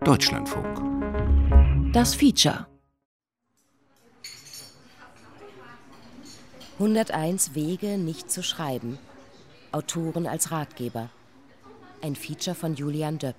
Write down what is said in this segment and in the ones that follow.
Deutschlandfunk. Das Feature. 101 Wege, nicht zu schreiben. Autoren als Ratgeber. Ein Feature von Julian Döpp.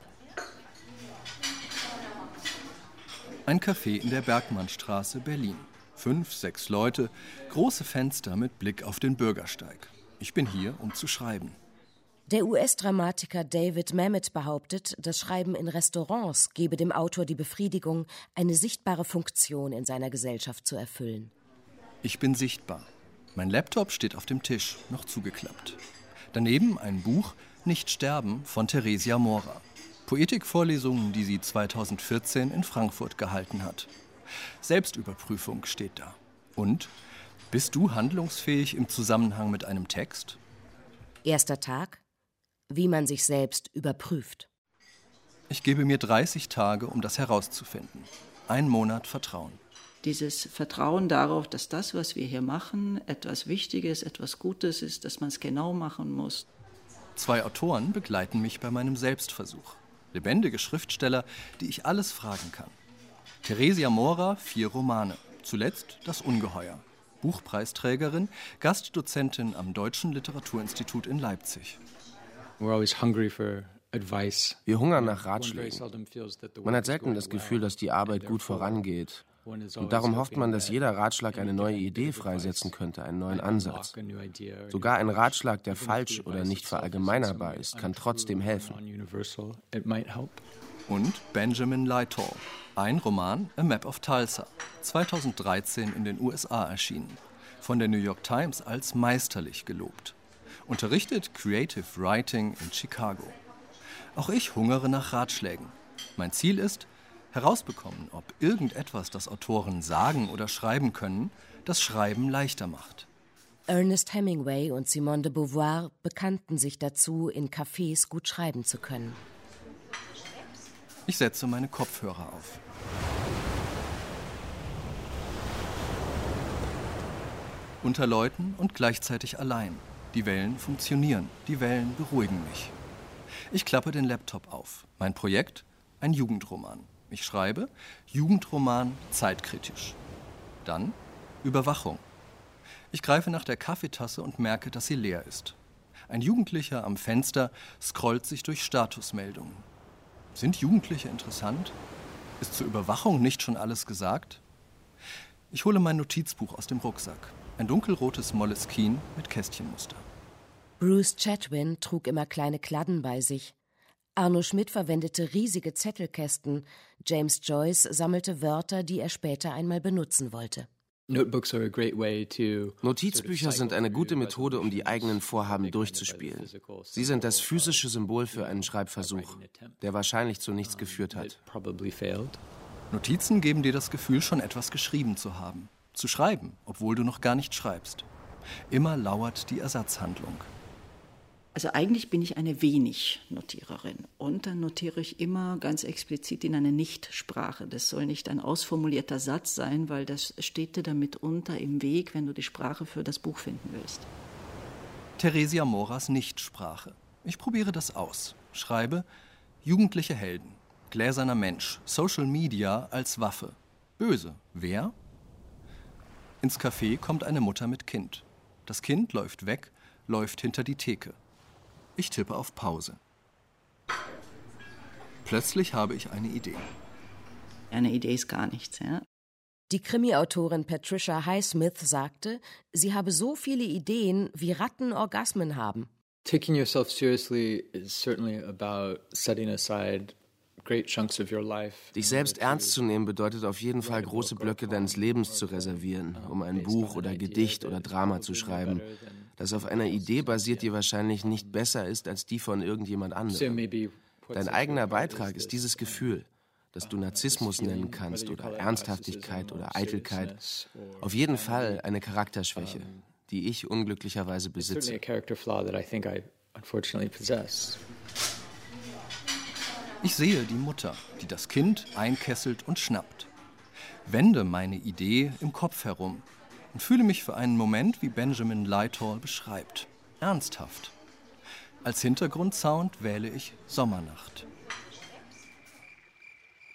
Ein Café in der Bergmannstraße, Berlin. 5, 6 Leute, große Fenster mit Blick auf den Bürgersteig. Ich bin hier, um zu schreiben. Der US-Dramatiker David Mamet behauptet, das Schreiben in Restaurants gebe dem Autor die Befriedigung, eine sichtbare Funktion in seiner Gesellschaft zu erfüllen. Ich bin sichtbar. Mein Laptop steht auf dem Tisch, noch zugeklappt. Daneben ein Buch, Nicht sterben, von Theresia Mora. Poetikvorlesungen, die sie 2014 in Frankfurt gehalten hat. Selbstüberprüfung steht da. Und? Bist du handlungsfähig im Zusammenhang mit einem Text? Erster Tag: Wie man sich selbst überprüft. Ich gebe mir 30 Tage, um das herauszufinden. 1 Monat Vertrauen. Dieses Vertrauen darauf, dass das, was wir hier machen, etwas Wichtiges, etwas Gutes ist, dass man es genau machen muss. 2 Autoren begleiten mich bei meinem Selbstversuch. Lebendige Schriftsteller, die ich alles fragen kann. Theresia Mora, 4 Romane. Zuletzt Das Ungeheuer. Buchpreisträgerin, Gastdozentin am Deutschen Literaturinstitut in Leipzig. Wir hungern nach Ratschlägen. Man hat selten das Gefühl, dass die Arbeit gut vorangeht. Und darum hofft man, dass jeder Ratschlag eine neue Idee freisetzen könnte, einen neuen Ansatz. Sogar ein Ratschlag, der falsch oder nicht verallgemeinerbar ist, kann trotzdem helfen. Und Benjamin Lightoll. Ein Roman, A Map of Tulsa, 2013 in den USA erschienen. Von der New York Times als meisterlich gelobt. Unterrichtet Creative Writing in Chicago. Auch ich hungere nach Ratschlägen. Mein Ziel ist, herausbekommen, ob irgendetwas, das Autoren sagen oder schreiben können, das Schreiben leichter macht. Ernest Hemingway und Simone de Beauvoir bekannten sich dazu, in Cafés gut schreiben zu können. Ich setze meine Kopfhörer auf. Unter Leuten und gleichzeitig allein. Die Wellen funktionieren, die Wellen beruhigen mich. Ich klappe den Laptop auf. Mein Projekt? Ein Jugendroman. Ich schreibe Jugendroman zeitkritisch. Dann Überwachung. Ich greife nach der Kaffeetasse und merke, dass sie leer ist. Ein Jugendlicher am Fenster scrollt sich durch Statusmeldungen. Sind Jugendliche interessant? Ist zur Überwachung nicht schon alles gesagt? Ich hole mein Notizbuch aus dem Rucksack. Ein dunkelrotes Moleskine mit Kästchenmuster. Bruce Chatwin trug immer kleine Kladden bei sich. Arno Schmidt verwendete riesige Zettelkästen. James Joyce sammelte Wörter, die er später einmal benutzen wollte. Notizbücher sind eine gute Methode, um die eigenen Vorhaben durchzuspielen. Sie sind das physische Symbol für einen Schreibversuch, der wahrscheinlich zu nichts geführt hat. Notizen geben dir das Gefühl, schon etwas geschrieben zu haben. Zu schreiben, obwohl du noch gar nicht schreibst. Immer lauert die Ersatzhandlung. Also eigentlich bin ich eine Wenig-Notiererin und dann notiere ich immer ganz explizit in eine Nichtsprache. Das soll nicht ein ausformulierter Satz sein, weil das steht dir damit unter im Weg, wenn du die Sprache für das Buch finden willst. Theresia Moras Nichtsprache. Ich probiere das aus. Schreibe jugendliche Helden, gläserner Mensch, Social Media als Waffe. Böse. Wer? Ins Café kommt eine Mutter mit Kind. Das Kind läuft weg, läuft hinter die Theke. Ich tippe auf Pause. Plötzlich habe ich eine Idee. Eine Idee ist gar nichts, ja. Die Krimi-Autorin Patricia Highsmith sagte, sie habe so viele Ideen, wie Ratten Orgasmen haben. Taking yourself seriously is certainly about setting aside great chunks of your life. Dich selbst ernst zu nehmen bedeutet auf jeden Fall, große Blöcke deines Lebens zu reservieren, um ein Buch oder Gedicht oder Drama zu schreiben, das auf einer Idee basiert, die wahrscheinlich nicht besser ist als die von irgendjemand anderem. Dein eigener Beitrag ist dieses Gefühl, das du Narzissmus nennen kannst oder Ernsthaftigkeit oder Eitelkeit. Auf jeden Fall eine Charakterschwäche, die ich unglücklicherweise besitze. Ich sehe die Mutter, die das Kind einkesselt und schnappt. Wende meine Idee im Kopf herum und fühle mich für einen Moment, wie Benjamin Lightoll beschreibt. Ernsthaft. Als Hintergrundsound wähle ich Sommernacht.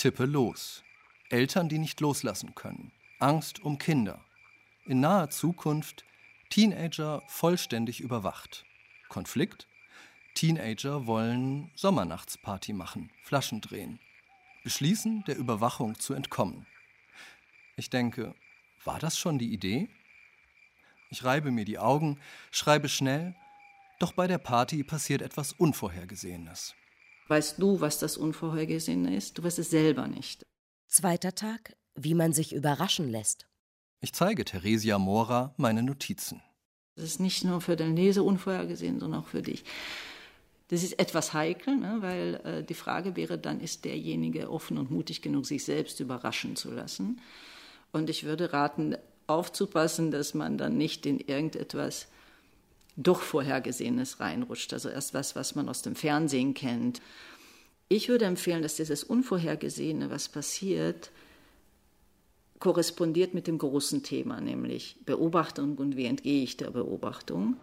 tippe los. Eltern, die nicht loslassen können. Angst um Kinder. In naher Zukunft Teenager vollständig überwacht. Konflikt? Teenager wollen Sommernachtsparty machen, Flaschen drehen. Beschließen, der Überwachung zu entkommen. Ich denke, war das schon die Idee? Ich reibe mir die Augen, schreibe schnell, doch bei der Party passiert etwas Unvorhergesehenes. Weißt du, was das Unvorhergesehene ist? Du weißt es selber nicht. Zweiter Tag, wie man sich überraschen lässt. Ich zeige Theresia Mora meine Notizen. Das ist nicht nur für den Leser unvorhergesehen, sondern auch für dich. Das ist etwas heikel, ne, weil die Frage wäre dann, ist derjenige offen und mutig genug, sich selbst überraschen zu lassen? Und ich würde raten, aufzupassen, dass man dann nicht in irgendetwas doch Vorhergesehenes reinrutscht. Also erst was man aus dem Fernsehen kennt. Ich würde empfehlen, dass dieses Unvorhergesehene, was passiert, korrespondiert mit dem großen Thema, nämlich Beobachtung und wie entgehe ich der Beobachtung.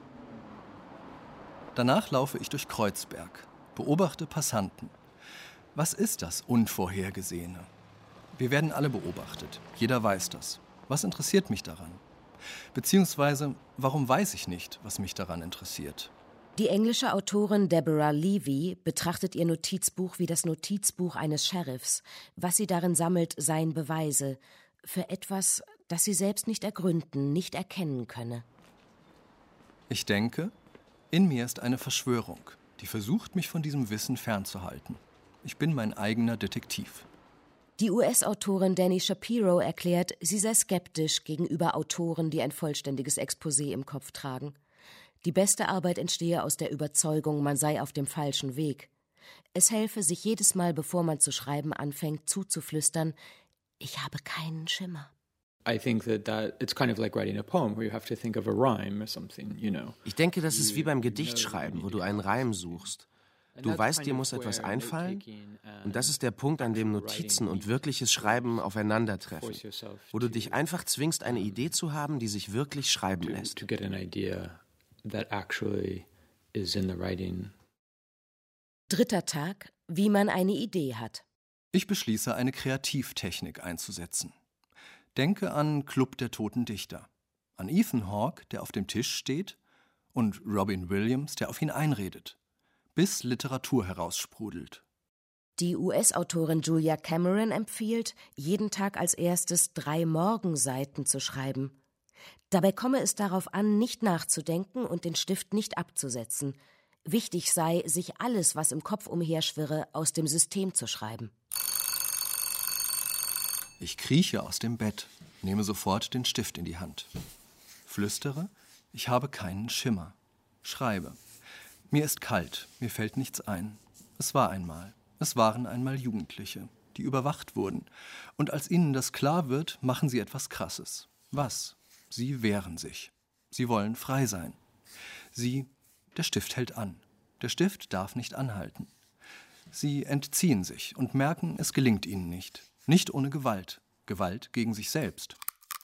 Danach laufe ich durch Kreuzberg, beobachte Passanten. Was ist das Unvorhergesehene? Wir werden alle beobachtet, jeder weiß das. Was interessiert mich daran? Beziehungsweise, warum weiß ich nicht, was mich daran interessiert? Die englische Autorin Deborah Levy betrachtet ihr Notizbuch wie das Notizbuch eines Sheriffs. Was sie darin sammelt, seien Beweise für etwas, das sie selbst nicht ergründen, nicht erkennen könne. Ich denke, in mir ist eine Verschwörung, die versucht, mich von diesem Wissen fernzuhalten. Ich bin mein eigener Detektiv. Die US-Autorin Dani Shapiro erklärt, sie sei skeptisch gegenüber Autoren, die ein vollständiges Exposé im Kopf tragen. Die beste Arbeit entstehe aus der Überzeugung, man sei auf dem falschen Weg. Es helfe, sich jedes Mal, bevor man zu schreiben anfängt, zuzuflüstern, ich habe keinen Schimmer. Ich denke, das ist wie beim Gedichtschreiben, wo du einen Reim suchst. Du weißt, dir muss etwas einfallen, und das ist der Punkt, an dem Notizen und wirkliches Schreiben aufeinandertreffen, wo du dich einfach zwingst, eine Idee zu haben, die sich wirklich schreiben lässt. Dritter Tag, wie man eine Idee hat. Ich beschließe, eine Kreativtechnik einzusetzen. Denke an Club der Toten Dichter, an Ethan Hawke, der auf dem Tisch steht, und Robin Williams, der auf ihn einredet, bis Literatur heraussprudelt. Die US-Autorin Julia Cameron empfiehlt, jeden Tag als erstes 3 Morgenseiten zu schreiben. Dabei komme es darauf an, nicht nachzudenken und den Stift nicht abzusetzen. Wichtig sei, sich alles, was im Kopf umherschwirre, aus dem System zu schreiben. Ich krieche aus dem Bett, nehme sofort den Stift in die Hand. Flüstere, ich habe keinen Schimmer. Schreibe. Mir ist kalt, mir fällt nichts ein. Es waren einmal Jugendliche, die überwacht wurden. Und als ihnen das klar wird, machen sie etwas Krasses. Was? Sie wehren sich. Sie wollen frei sein. Der Stift hält an. Der Stift darf nicht anhalten. Sie entziehen sich und merken, es gelingt ihnen nicht. Nicht ohne Gewalt. Gewalt gegen sich selbst.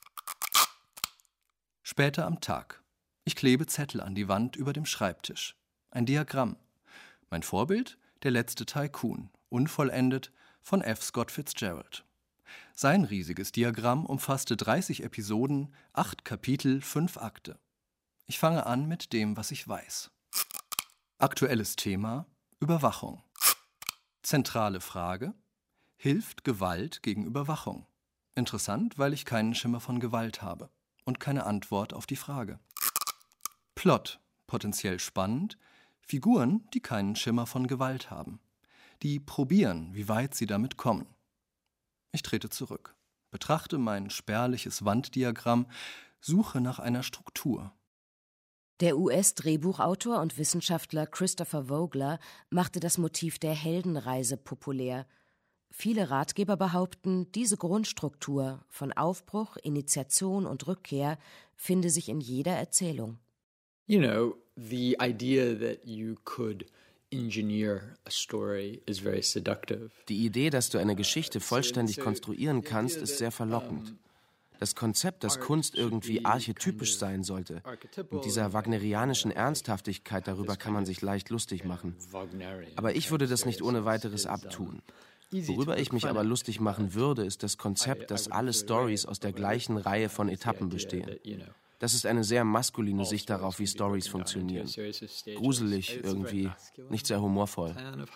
Später am Tag. Ich klebe Zettel an die Wand über dem Schreibtisch. Ein Diagramm. Mein Vorbild? Der letzte Tycoon. Unvollendet von F. Scott Fitzgerald. Sein riesiges Diagramm umfasste 30 Episoden, 8 Kapitel, 5 Akte. Ich fange an mit dem, was ich weiß. Aktuelles Thema: Überwachung. Zentrale Frage: Hilft Gewalt gegen Überwachung? Interessant, weil ich keinen Schimmer von Gewalt habe und keine Antwort auf die Frage. Plot: Potenziell spannend. Figuren, die keinen Schimmer von Gewalt haben. Die probieren, wie weit sie damit kommen. Ich trete zurück, betrachte mein spärliches Wanddiagramm, suche nach einer Struktur. Der US-Drehbuchautor und Wissenschaftler Christopher Vogler machte das Motiv der Heldenreise populär. Viele Ratgeber behaupten, diese Grundstruktur von Aufbruch, Initiation und Rückkehr finde sich in jeder Erzählung. You know, the idea that you could engineer a story is very seductive. Die Idee, dass du eine Geschichte vollständig konstruieren kannst, ist sehr verlockend. Das Konzept, dass Kunst irgendwie archetypisch sein sollte, mit dieser wagnerianischen Ernsthaftigkeit, darüber kann man sich leicht lustig machen. Aber ich würde das nicht ohne weiteres abtun. Worüber ich mich aber lustig machen würde, ist das Konzept, dass alle Stories aus der gleichen Reihe von Etappen bestehen. Das ist eine sehr maskuline Sicht darauf, wie Stories funktionieren. Gruselig irgendwie, nicht sehr humorvoll.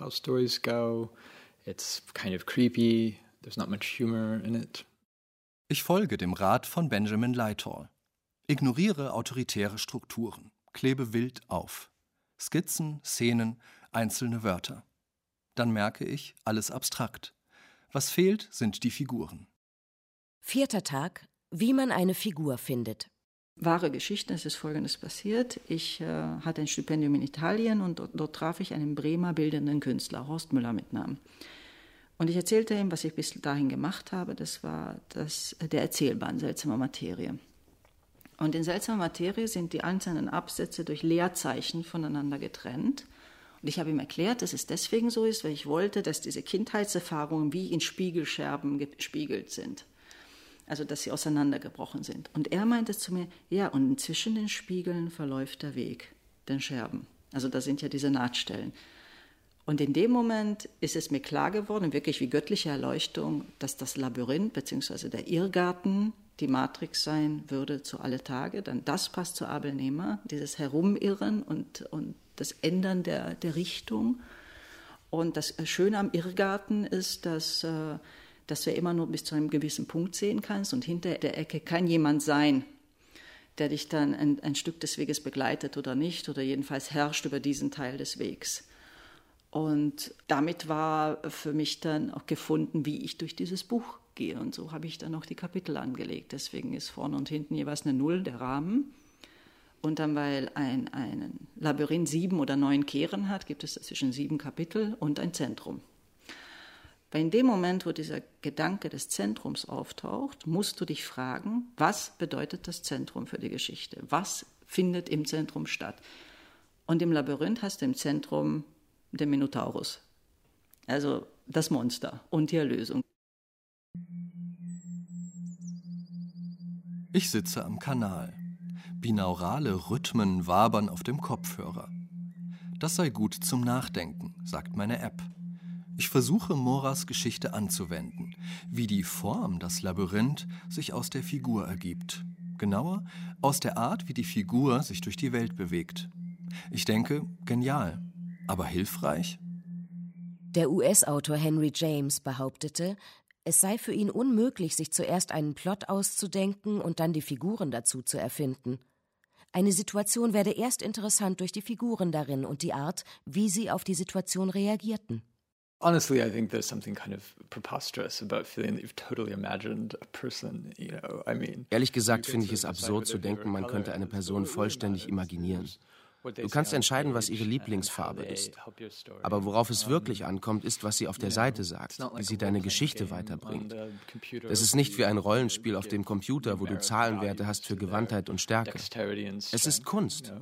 Ich folge dem Rat von Benjamin Lytall. Ignoriere autoritäre Strukturen, klebe wild auf. Skizzen, Szenen, einzelne Wörter. Dann merke ich, alles abstrakt. Was fehlt, sind die Figuren. 4. Tag, wie man eine Figur findet. Wahre Geschichte, es ist Folgendes passiert. Ich hatte ein Stipendium in Italien und dort traf ich einen Bremer bildenden Künstler, Horst Müller mit Namen. Und ich erzählte ihm, was ich bis dahin gemacht habe. Das war der Erzählband Seltsame Materie. Und in Seltsame Materie sind die einzelnen Absätze durch Leerzeichen voneinander getrennt. Und ich habe ihm erklärt, dass es deswegen so ist, weil ich wollte, dass diese Kindheitserfahrungen wie in Spiegelscherben gespiegelt sind. Also, dass sie auseinandergebrochen sind. Und er meinte zu mir, ja, und zwischen den Spiegeln verläuft der Weg, den Scherben. Also, da sind ja diese Nahtstellen. Und in dem Moment ist es mir klar geworden, wirklich wie göttliche Erleuchtung, dass das Labyrinth bzw. der Irrgarten die Matrix sein würde zu alle Tage. Dann das passt zu Abel Nehmer, dieses Herumirren und das Ändern der Richtung. Und das Schöne am Irrgarten ist, dass du immer nur bis zu einem gewissen Punkt sehen kannst und hinter der Ecke kann jemand sein, der dich dann ein Stück des Weges begleitet oder nicht oder jedenfalls herrscht über diesen Teil des Wegs. Und damit war für mich dann auch gefunden, wie ich durch dieses Buch gehe. Und so habe ich dann auch die Kapitel angelegt. Deswegen ist vorne und hinten jeweils eine Null, der Rahmen. Und dann, weil ein Labyrinth 7 oder 9 Kehren hat, gibt es dazwischen 7 Kapitel und ein Zentrum. Weil in dem Moment, wo dieser Gedanke des Zentrums auftaucht, musst du dich fragen, was bedeutet das Zentrum für die Geschichte? Was findet im Zentrum statt? Und im Labyrinth hast du im Zentrum den Minotaurus, also das Monster und die Erlösung. Ich sitze am Kanal. Binaurale Rhythmen wabern auf dem Kopfhörer. Das sei gut zum Nachdenken, sagt meine App. Ich versuche, Moras Geschichte anzuwenden, wie die Form, das Labyrinth, sich aus der Figur ergibt. Genauer, aus der Art, wie die Figur sich durch die Welt bewegt. Ich denke, genial, aber hilfreich? Der US-Autor Henry James behauptete, es sei für ihn unmöglich, sich zuerst einen Plot auszudenken und dann die Figuren dazu zu erfinden. Eine Situation werde erst interessant durch die Figuren darin und die Art, wie sie auf die Situation reagierten. Honestly, I think there's something kind of preposterous about feeling that you've totally imagined a person, you know, I mean. Ehrlich gesagt finde ich es absurd zu denken, man könnte eine Person vollständig imaginieren. Du kannst entscheiden, was ihre Lieblingsfarbe ist. Aber worauf es wirklich ankommt, ist, was sie auf der Seite sagt, wie sie deine Geschichte weiterbringt. Das ist nicht wie ein Rollenspiel auf dem Computer, wo du Zahlenwerte hast für Gewandtheit und Stärke. Es ist Kunst.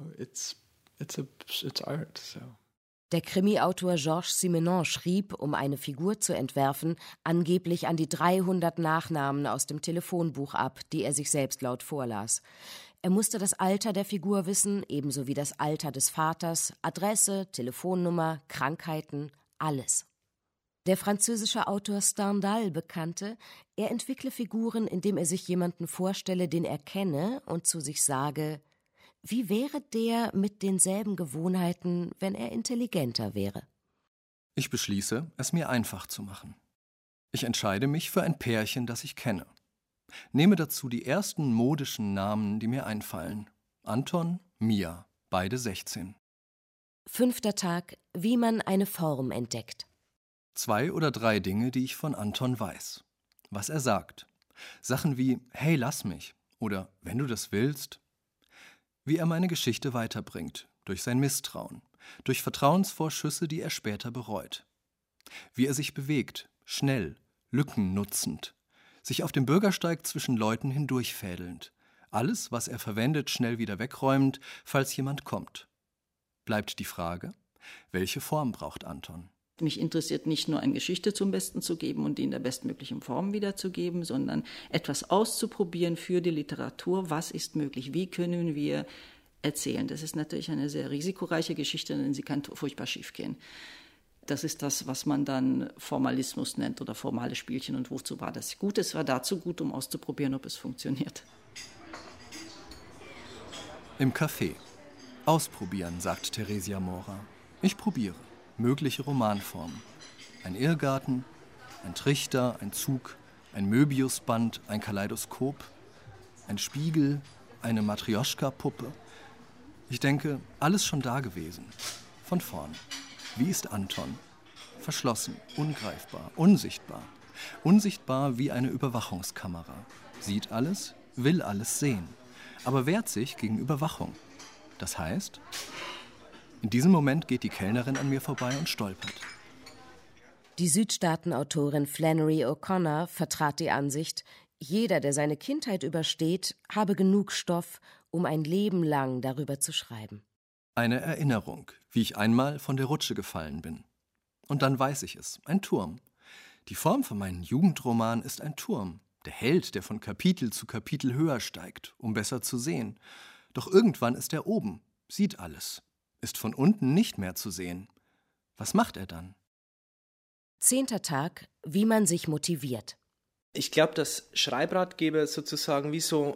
Der Krimi-Autor Georges Simenon schrieb, um eine Figur zu entwerfen, angeblich an die 300 Nachnamen aus dem Telefonbuch ab, die er sich selbst laut vorlas. Er musste das Alter der Figur wissen, ebenso wie das Alter des Vaters, Adresse, Telefonnummer, Krankheiten, alles. Der französische Autor Stendhal bekannte, er entwickle Figuren, indem er sich jemanden vorstelle, den er kenne, und zu sich sage: Wie wäre der mit denselben Gewohnheiten, wenn er intelligenter wäre? Ich beschließe, es mir einfach zu machen. Ich entscheide mich für ein Pärchen, das ich kenne. Nehme dazu die ersten modischen Namen, die mir einfallen. Anton, Mia, beide 16. 5. Tag, wie man eine Form entdeckt. 2 oder 3 Dinge, die ich von Anton weiß. Was er sagt. Sachen wie, hey, lass mich oder wenn du das willst. Wie er meine Geschichte weiterbringt, durch sein Misstrauen, durch Vertrauensvorschüsse, die er später bereut. Wie er sich bewegt, schnell, Lücken nutzend, sich auf dem Bürgersteig zwischen Leuten hindurchfädelnd, alles, was er verwendet, schnell wieder wegräumend, falls jemand kommt. Bleibt die Frage, welche Form braucht Anton? Mich interessiert nicht nur eine Geschichte zum Besten zu geben und die in der bestmöglichen Form wiederzugeben, sondern etwas auszuprobieren für die Literatur. Was ist möglich? Wie können wir erzählen? Das ist natürlich eine sehr risikoreiche Geschichte, denn sie kann furchtbar schief gehen. Das ist das, was man dann Formalismus nennt oder formale Spielchen. Und wozu war das gut? Es war dazu gut, um auszuprobieren, ob es funktioniert. Im Café. Ausprobieren, sagt Theresia Mora. Ich probiere. Mögliche Romanformen. Ein Irrgarten, ein Trichter, ein Zug, ein Möbiusband, ein Kaleidoskop, ein Spiegel, eine Matrioschka-Puppe. Ich denke, alles schon da gewesen. Von vorn. Wie ist Anton? Verschlossen, ungreifbar, unsichtbar. Unsichtbar wie eine Überwachungskamera. Sieht alles, will alles sehen, aber wehrt sich gegen Überwachung. Das heißt, in diesem Moment geht die Kellnerin an mir vorbei und stolpert. Die Südstaaten-Autorin Flannery O'Connor vertrat die Ansicht, jeder, der seine Kindheit übersteht, habe genug Stoff, um ein Leben lang darüber zu schreiben. Eine Erinnerung, wie ich einmal von der Rutsche gefallen bin. Und dann weiß ich es, ein Turm. Die Form von meinem Jugendroman ist ein Turm. Der Held, der von Kapitel zu Kapitel höher steigt, um besser zu sehen. Doch irgendwann ist er oben, sieht alles, ist von unten nicht mehr zu sehen. Was macht er dann? 10. Tag, wie man sich motiviert. Ich glaube, dass Schreibratgeber sozusagen wie so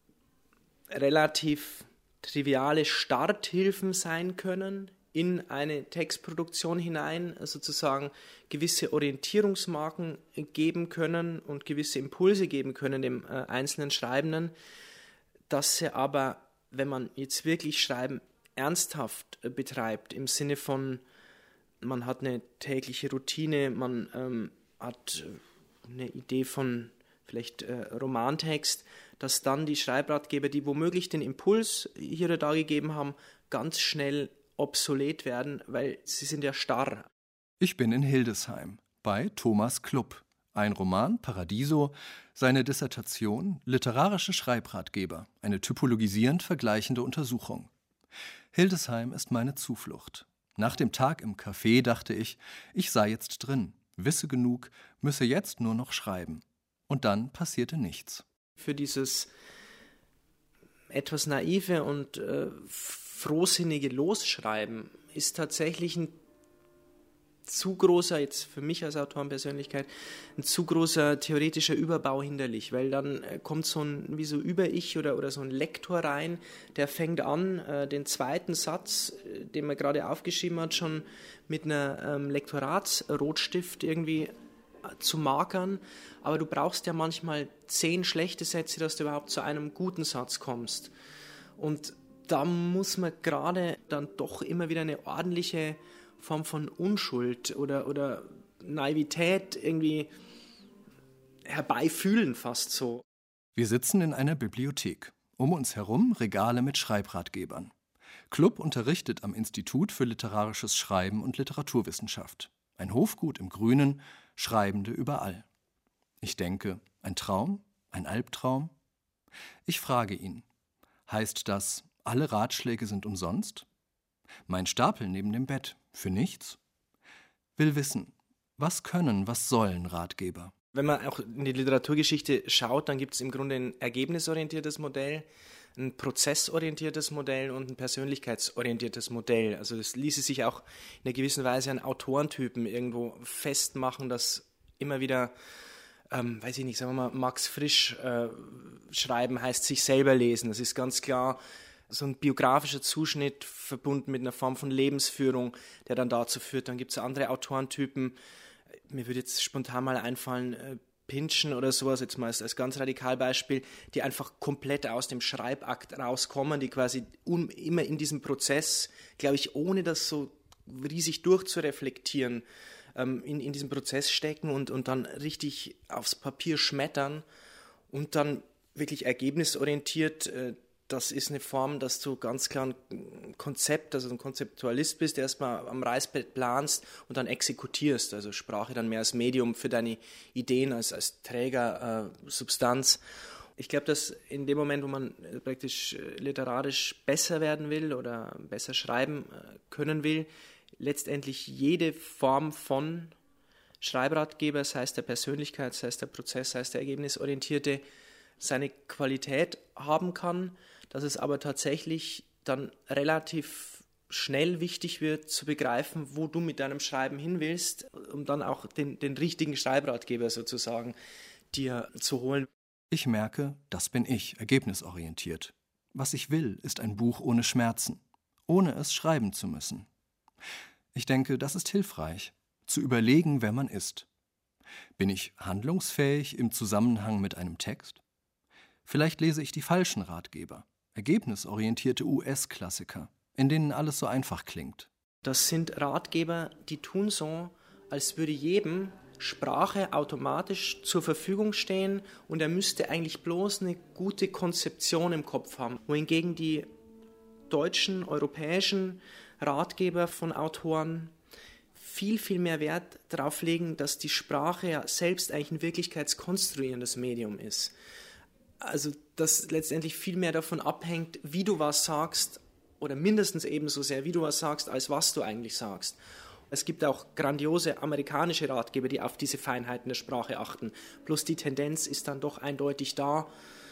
relativ triviale Starthilfen sein können in eine Textproduktion hinein, sozusagen gewisse Orientierungsmarken geben können und gewisse Impulse geben können dem einzelnen Schreibenden, dass sie aber, wenn man jetzt wirklich Schreiben ernsthaft betreibt, im Sinne von, man hat eine tägliche Routine, man hat eine Idee von vielleicht Romantext, dass dann die Schreibratgeber, die womöglich den Impuls hier oder da gegeben haben, ganz schnell obsolet werden, weil sie sind ja starr. Ich bin in Hildesheim bei Thomas Klupp. Ein Roman, Paradiso, seine Dissertation, literarische Schreibratgeber, eine typologisierend vergleichende Untersuchung. Hildesheim ist meine Zuflucht. Nach dem Tag im Café dachte ich, ich sei jetzt drin, wisse genug, müsse jetzt nur noch schreiben. Und dann passierte nichts. Für dieses etwas naive und frohsinnige Losschreiben ist tatsächlich ein zu großer, jetzt für mich als Autorenpersönlichkeit, ein zu großer theoretischer Überbau hinderlich, weil dann kommt so ein wie so Über-Ich oder so ein Lektor rein, der fängt an, den zweiten Satz, den man gerade aufgeschrieben hat, schon mit einer Lektoratsrotstift irgendwie zu markern, aber du brauchst ja manchmal 10 schlechte Sätze, dass du überhaupt zu einem guten Satz kommst. Und da muss man gerade dann doch immer wieder eine ordentliche Form von Unschuld oder Naivität irgendwie herbeifühlen, fast so. Wir sitzen in einer Bibliothek. Um uns herum Regale mit Schreibratgebern. Klupp unterrichtet am Institut für literarisches Schreiben und Literaturwissenschaft. Ein Hofgut im Grünen, Schreibende überall. Ich denke, ein Traum? Ein Albtraum? Ich frage ihn, heißt das, alle Ratschläge sind umsonst? Mein Stapel neben dem Bett, für nichts? Will wissen, was können, was sollen Ratgeber? Wenn man auch in die Literaturgeschichte schaut, dann gibt es im Grunde ein ergebnisorientiertes Modell, ein prozessorientiertes Modell und ein persönlichkeitsorientiertes Modell. Also das ließe sich auch in einer gewissen Weise an Autorentypen irgendwo festmachen, dass immer wieder, weiß ich nicht, sagen wir mal, Max Frisch schreiben heißt sich selber lesen. Das ist ganz klar so ein biografischer Zuschnitt verbunden mit einer Form von Lebensführung, der dann dazu führt. Dann gibt es andere Autorentypen, mir würde jetzt spontan mal einfallen, Pynchon oder sowas, jetzt mal als ganz Radikalbeispiel, die einfach komplett aus dem Schreibakt rauskommen, die quasi immer in diesem Prozess, glaube ich, ohne das so riesig durchzureflektieren, in diesem Prozess stecken und dann richtig aufs Papier schmettern und dann wirklich ergebnisorientiert. Das ist eine Form, dass du ganz klar ein Konzept, also ein Konzeptualist bist, der erstmal am Reißbrett planst und dann exekutierst. Also Sprache dann mehr als Medium für deine Ideen, als Träger, Substanz. Ich glaube, dass in dem Moment, wo man praktisch literarisch besser werden will oder besser schreiben können will, letztendlich jede Form von Schreibratgeber, sei es der Persönlichkeit, sei es der Prozess, sei es der Ergebnisorientierte, seine Qualität haben kann, dass es aber tatsächlich dann relativ schnell wichtig wird, zu begreifen, wo du mit deinem Schreiben hin willst, um dann auch den richtigen Schreibratgeber sozusagen dir zu holen. Ich merke, das bin ich, ergebnisorientiert. Was ich will, ist ein Buch ohne Schmerzen, ohne es schreiben zu müssen. Ich denke, das ist hilfreich, zu überlegen, wer man ist. Bin ich handlungsfähig im Zusammenhang mit einem Text? Vielleicht lese ich die falschen Ratgeber, ergebnisorientierte US-Klassiker, in denen alles so einfach klingt. Das sind Ratgeber, die tun so, als würde jedem Sprache automatisch zur Verfügung stehen und er müsste eigentlich bloß eine gute Konzeption im Kopf haben. Wohingegen die deutschen, europäischen Ratgeber von Autoren viel mehr Wert darauf legen, dass die Sprache ja selbst eigentlich ein wirklichkeitskonstruierendes Medium ist. Also dass letztendlich viel mehr davon abhängt, wie du was sagst, oder mindestens ebenso sehr, wie du was sagst, als was du eigentlich sagst. Es gibt auch grandiose amerikanische Ratgeber, die auf diese Feinheiten der Sprache achten. Bloß die Tendenz ist dann doch eindeutig da.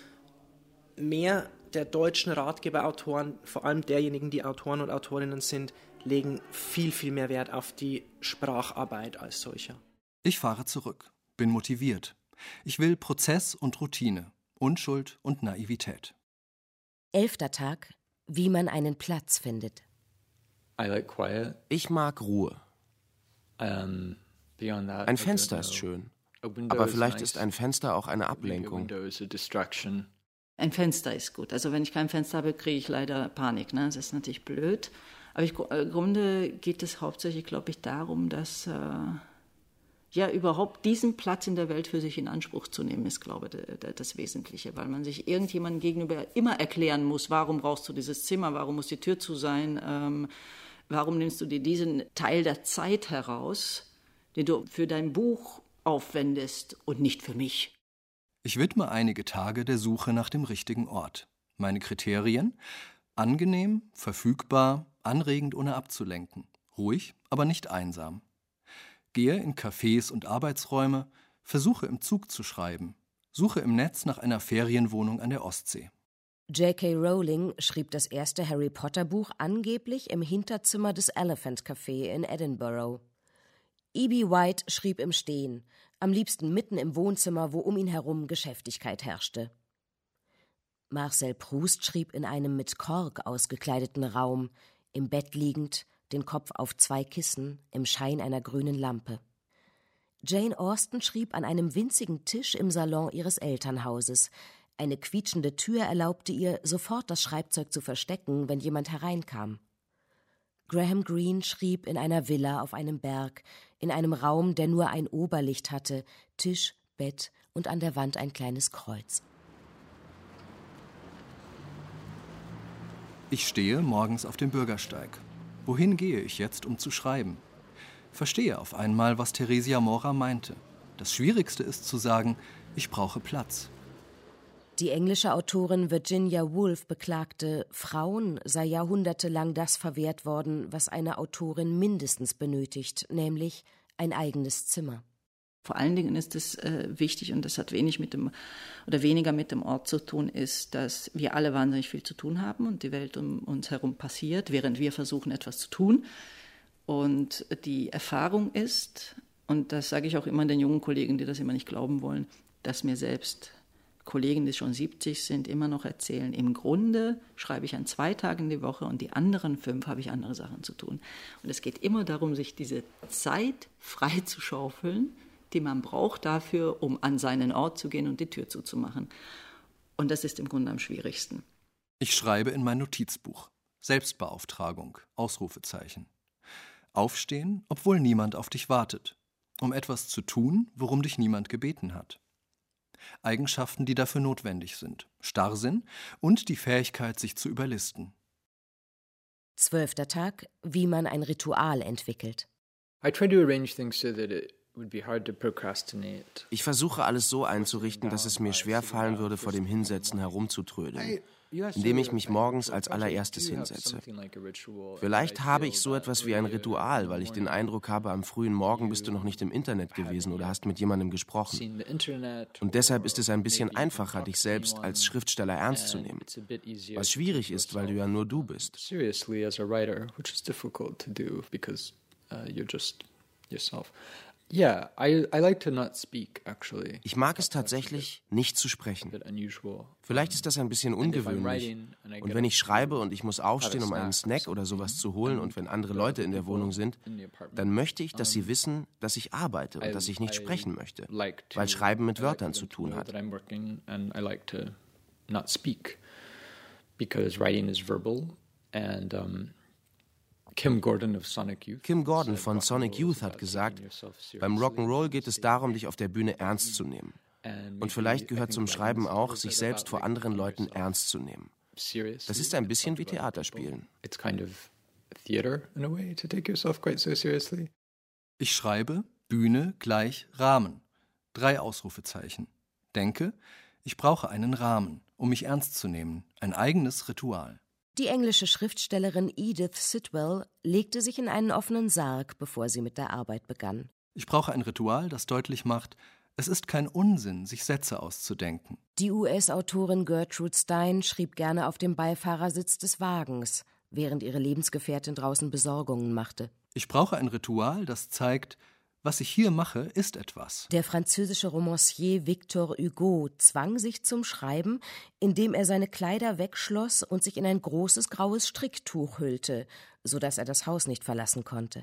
Mehr der deutschen Ratgeberautoren, vor allem derjenigen, die Autoren und Autorinnen sind, legen viel mehr Wert auf die Spracharbeit als solcher. Ich fahre zurück, bin motiviert. Ich will Prozess und Routine, Unschuld und Naivität. 11. Tag. Wie man einen Platz findet. I like quiet. Ich mag Ruhe. Beyond that, Ein Fenster ist schön. Aber vielleicht ist ein Fenster auch eine Ablenkung. Ein Fenster ist gut. Also wenn ich kein Fenster habe, kriege ich leider Panik. Ne? Das ist natürlich blöd. Aber im Grunde geht es hauptsächlich, glaube ich, darum, dass überhaupt diesen Platz in der Welt für sich in Anspruch zu nehmen, ist, glaube ich, das Wesentliche. Weil man sich irgendjemandem gegenüber immer erklären muss, warum brauchst du dieses Zimmer, warum muss die Tür zu sein, warum nimmst du dir diesen Teil der Zeit heraus, den du für dein Buch aufwendest und nicht für mich. Ich widme einige Tage der Suche nach dem richtigen Ort. Meine Kriterien: angenehm, verfügbar, anregend ohne abzulenken, ruhig, aber nicht einsam. Gehe in Cafés und Arbeitsräume, versuche im Zug zu schreiben, suche im Netz nach einer Ferienwohnung an der Ostsee. J.K. Rowling schrieb das erste Harry-Potter-Buch angeblich im Hinterzimmer des Elephant Café in Edinburgh. E.B. White schrieb im Stehen, am liebsten mitten im Wohnzimmer, wo um ihn herum Geschäftigkeit herrschte. Marcel Proust schrieb in einem mit Kork ausgekleideten Raum, im Bett liegend, den Kopf auf 2 Kissen, im Schein einer grünen Lampe. Jane Austen schrieb an einem winzigen Tisch im Salon ihres Elternhauses. Eine quietschende Tür erlaubte ihr, sofort das Schreibzeug zu verstecken, wenn jemand hereinkam. Graham Greene schrieb in einer Villa auf einem Berg, in einem Raum, der nur ein Oberlicht hatte, Tisch, Bett und an der Wand ein kleines Kreuz. Ich stehe morgens auf dem Bürgersteig. Wohin gehe ich jetzt, um zu schreiben? Verstehe auf einmal, was Theresia Mora meinte. Das Schwierigste ist zu sagen, ich brauche Platz. Die englische Autorin Virginia Woolf beklagte, Frauen sei jahrhundertelang das verwehrt worden, was eine Autorin mindestens benötigt, nämlich ein eigenes Zimmer. Vor allen Dingen ist es wichtig, und das hat weniger mit dem Ort zu tun, ist, dass wir alle wahnsinnig viel zu tun haben und die Welt um uns herum passiert, während wir versuchen, etwas zu tun. Und die Erfahrung ist, und das sage ich auch immer den jungen Kollegen, die das immer nicht glauben wollen, dass mir selbst Kollegen, die schon 70 sind, immer noch erzählen, im Grunde schreibe ich an 2 Tagen die Woche und die anderen 5 habe ich andere Sachen zu tun. Und es geht immer darum, sich diese Zeit frei zu schaufeln, die man braucht dafür, um an seinen Ort zu gehen und die Tür zuzumachen. Und das ist im Grunde am schwierigsten. Ich schreibe in mein Notizbuch. Selbstbeauftragung, Ausrufezeichen. Aufstehen, obwohl niemand auf dich wartet. Um etwas zu tun, worum dich niemand gebeten hat. Eigenschaften, die dafür notwendig sind. Starrsinn und die Fähigkeit, sich zu überlisten. 12. Tag. Wie man ein Ritual entwickelt. I try to arrange things so that Ich versuche alles so einzurichten, dass es mir schwer fallen würde, vor dem Hinsetzen herumzutrödeln, indem ich mich morgens als allererstes hinsetze. Vielleicht habe ich so etwas wie ein Ritual, weil ich den Eindruck habe, am frühen Morgen bist du noch nicht im Internet gewesen oder hast mit jemandem gesprochen. Und deshalb ist es ein bisschen einfacher, dich selbst als Schriftsteller ernst zu nehmen. Was schwierig ist, weil du ja nur du bist. Ich mag es tatsächlich, nicht zu sprechen. Vielleicht ist das ein bisschen ungewöhnlich. Und wenn ich schreibe und ich muss aufstehen, um einen Snack oder sowas zu holen, und wenn andere Leute in der Wohnung sind, dann möchte ich, dass sie wissen, dass ich arbeite und dass ich nicht sprechen möchte, weil Schreiben mit Wörtern zu tun hat. Kim Gordon von Sonic Youth hat gesagt, beim Rock'n'Roll geht es darum, dich auf der Bühne ernst zu nehmen. Und vielleicht gehört zum Schreiben auch, sich selbst vor anderen Leuten ernst zu nehmen. Das ist ein bisschen wie Theaterspielen. Ich schreibe, Bühne gleich Rahmen. 3 Ausrufezeichen. Denke, ich brauche einen Rahmen, um mich ernst zu nehmen, ein eigenes Ritual. Die englische Schriftstellerin Edith Sitwell legte sich in einen offenen Sarg, bevor sie mit der Arbeit begann. Ich brauche ein Ritual, das deutlich macht, es ist kein Unsinn, sich Sätze auszudenken. Die US-Autorin Gertrude Stein schrieb gerne auf dem Beifahrersitz des Wagens, während ihre Lebensgefährtin draußen Besorgungen machte. Ich brauche ein Ritual, das zeigt, was ich hier mache, ist etwas. Der französische Romancier Victor Hugo zwang sich zum Schreiben, indem er seine Kleider wegschloss und sich in ein großes graues Stricktuch hüllte, sodass er das Haus nicht verlassen konnte.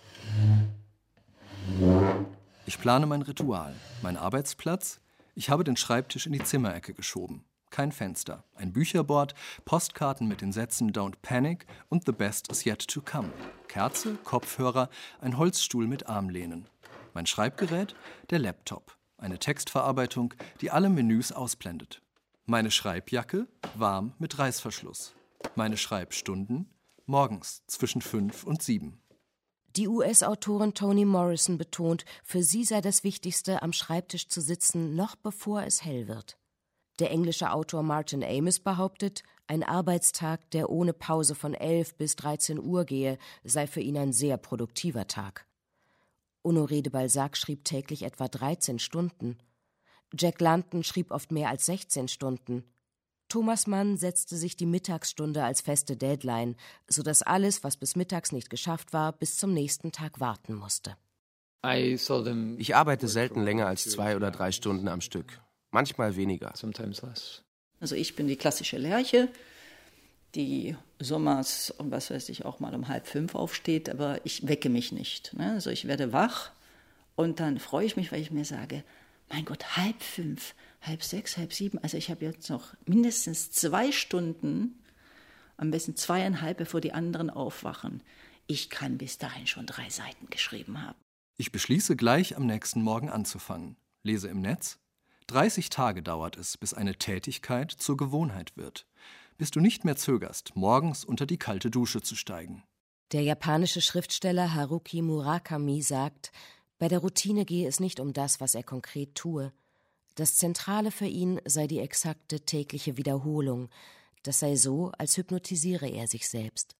Ich plane mein Ritual, mein Arbeitsplatz. Ich habe den Schreibtisch in die Zimmerecke geschoben. Kein Fenster, ein Bücherboard, Postkarten mit den Sätzen Don't Panic und The Best is Yet to Come. Kerze, Kopfhörer, ein Holzstuhl mit Armlehnen. Mein Schreibgerät, der Laptop. Eine Textverarbeitung, die alle Menüs ausblendet. Meine Schreibjacke, warm mit Reißverschluss. Meine Schreibstunden, morgens zwischen 5 und 7. Die US-Autorin Toni Morrison betont, für sie sei das Wichtigste, am Schreibtisch zu sitzen, noch bevor es hell wird. Der englische Autor Martin Amis behauptet, ein Arbeitstag, der ohne Pause von 11 bis 13 Uhr gehe, sei für ihn ein sehr produktiver Tag. Honoré de Balzac schrieb täglich etwa 13 Stunden. Jack London schrieb oft mehr als 16 Stunden. Thomas Mann setzte sich die Mittagsstunde als feste Deadline, sodass alles, was bis mittags nicht geschafft war, bis zum nächsten Tag warten musste. Ich arbeite selten länger als 2 oder 3 Stunden am Stück. Manchmal weniger. Also ich bin die klassische Lerche, die sommers und was weiß ich auch mal um 4:30 aufsteht, aber ich wecke mich nicht. Ne? Also ich werde wach und dann freue ich mich, weil ich mir sage, mein Gott, 4:30, 5:30, 6:30, also ich habe jetzt noch mindestens 2 Stunden, am besten 2,5, bevor die anderen aufwachen. Ich kann bis dahin schon 3 Seiten geschrieben haben. Ich beschließe gleich am nächsten Morgen anzufangen. Lese im Netz. 30 Tage dauert es, bis eine Tätigkeit zur Gewohnheit wird. Bis du nicht mehr zögerst, morgens unter die kalte Dusche zu steigen. Der japanische Schriftsteller Haruki Murakami sagt, bei der Routine gehe es nicht um das, was er konkret tue. Das Zentrale für ihn sei die exakte tägliche Wiederholung. Das sei so, als hypnotisiere er sich selbst.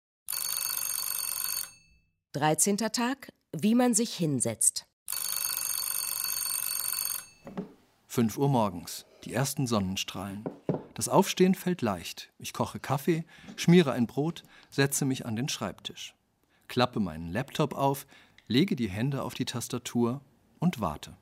13. Tag, wie man sich hinsetzt. 5 Uhr morgens, die ersten Sonnenstrahlen. Das Aufstehen fällt leicht. Ich koche Kaffee, schmiere ein Brot, setze mich an den Schreibtisch. Klappe meinen Laptop auf, lege die Hände auf die Tastatur und warte.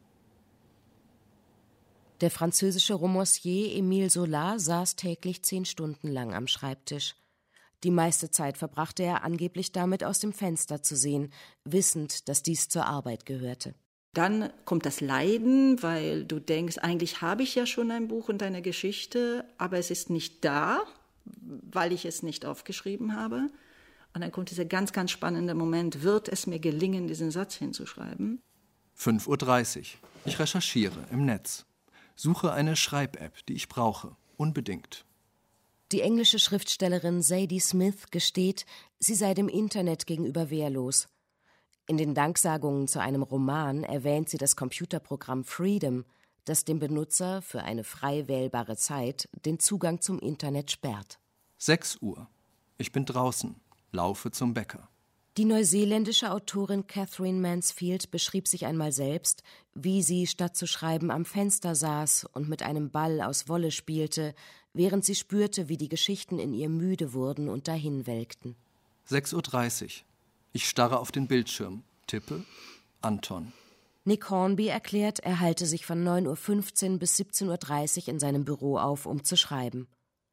Der französische Romancier Émile Zola saß täglich 10 Stunden lang am Schreibtisch. Die meiste Zeit verbrachte er angeblich damit, aus dem Fenster zu sehen, wissend, dass dies zur Arbeit gehörte. Dann kommt das Leiden, weil du denkst, eigentlich habe ich ja schon ein Buch und eine Geschichte, aber es ist nicht da, weil ich es nicht aufgeschrieben habe. Und dann kommt dieser ganz, ganz spannende Moment, wird es mir gelingen, diesen Satz hinzuschreiben? 5:30 Uhr. Ich recherchiere im Netz. Suche eine Schreib-App, die ich brauche, unbedingt. Die englische Schriftstellerin Zadie Smith gesteht, sie sei dem Internet gegenüber wehrlos. In den Danksagungen zu einem Roman erwähnt sie das Computerprogramm Freedom, das dem Benutzer für eine frei wählbare Zeit den Zugang zum Internet sperrt. 6 Uhr. Ich bin draußen, laufe zum Bäcker. Die neuseeländische Autorin Catherine Mansfield beschrieb sich einmal selbst, wie sie statt zu schreiben am Fenster saß und mit einem Ball aus Wolle spielte, während sie spürte, wie die Geschichten in ihr müde wurden und dahinwelkten. 6:30 Uhr. Ich starre auf den Bildschirm, tippe Anton. Nick Hornby erklärt, er halte sich von 9:15 Uhr bis 17:30 Uhr in seinem Büro auf, um zu schreiben.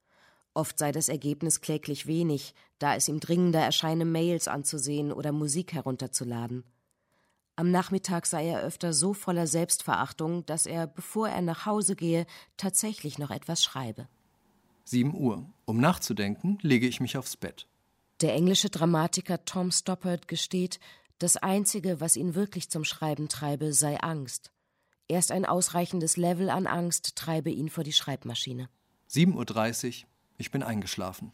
Oft sei das Ergebnis kläglich wenig, da es ihm dringender erscheine, Mails anzusehen oder Musik herunterzuladen. Am Nachmittag sei er öfter so voller Selbstverachtung, dass er, bevor er nach Hause gehe, tatsächlich noch etwas schreibe. 7 Uhr. Um nachzudenken, lege ich mich aufs Bett. Der englische Dramatiker Tom Stoppard gesteht, das Einzige, was ihn wirklich zum Schreiben treibe, sei Angst. Erst ein ausreichendes Level an Angst treibe ihn vor die Schreibmaschine. 7:30 Uhr. Ich bin eingeschlafen.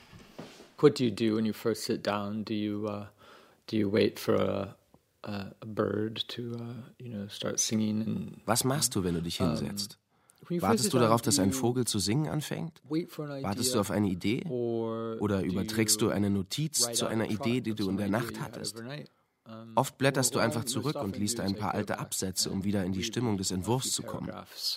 What do you do when you first sit down? Do you wait for a bird to start singing? Was machst du, wenn du dich hinsetzt? Wartest du darauf, dass ein Vogel zu singen anfängt? Wartest du auf eine Idee? Oder überträgst du eine Notiz zu einer Idee, die du in der Nacht hattest? Oft blätterst du einfach zurück und liest ein paar alte Absätze, um wieder in die Stimmung des Entwurfs zu kommen.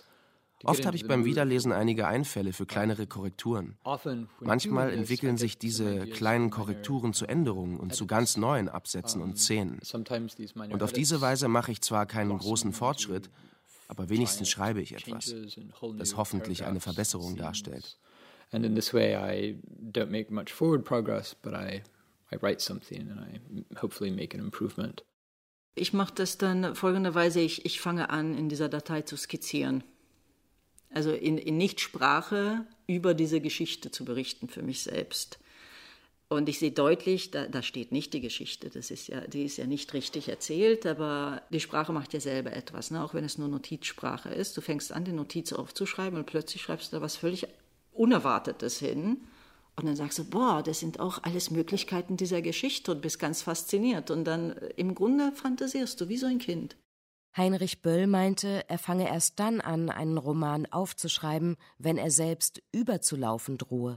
Oft habe ich beim Wiederlesen einige Einfälle für kleinere Korrekturen. Manchmal entwickeln sich diese kleinen Korrekturen zu Änderungen und zu ganz neuen Absätzen und Szenen. Und auf diese Weise mache ich zwar keinen großen Fortschritt, aber wenigstens schreibe ich etwas, das hoffentlich eine Verbesserung darstellt. And in this way I don't make much forward progress, but I write something and I hopefully make an improvement. Ich mache das dann folgenderweise, ich fange an, in dieser Datei zu skizzieren. Also in Nichtsprache über diese Geschichte zu berichten für mich selbst. Und ich sehe deutlich, da steht nicht die Geschichte, die ist ja nicht richtig erzählt, aber die Sprache macht ja selber etwas, ne? Auch wenn es nur Notizsprache ist. Du fängst an, die Notiz aufzuschreiben und plötzlich schreibst du da was völlig Unerwartetes hin. Und dann sagst du, boah, das sind auch alles Möglichkeiten dieser Geschichte und bist ganz fasziniert. Und dann im Grunde fantasierst du wie so ein Kind. Heinrich Böll meinte, er fange erst dann an, einen Roman aufzuschreiben, wenn er selbst überzulaufen drohe.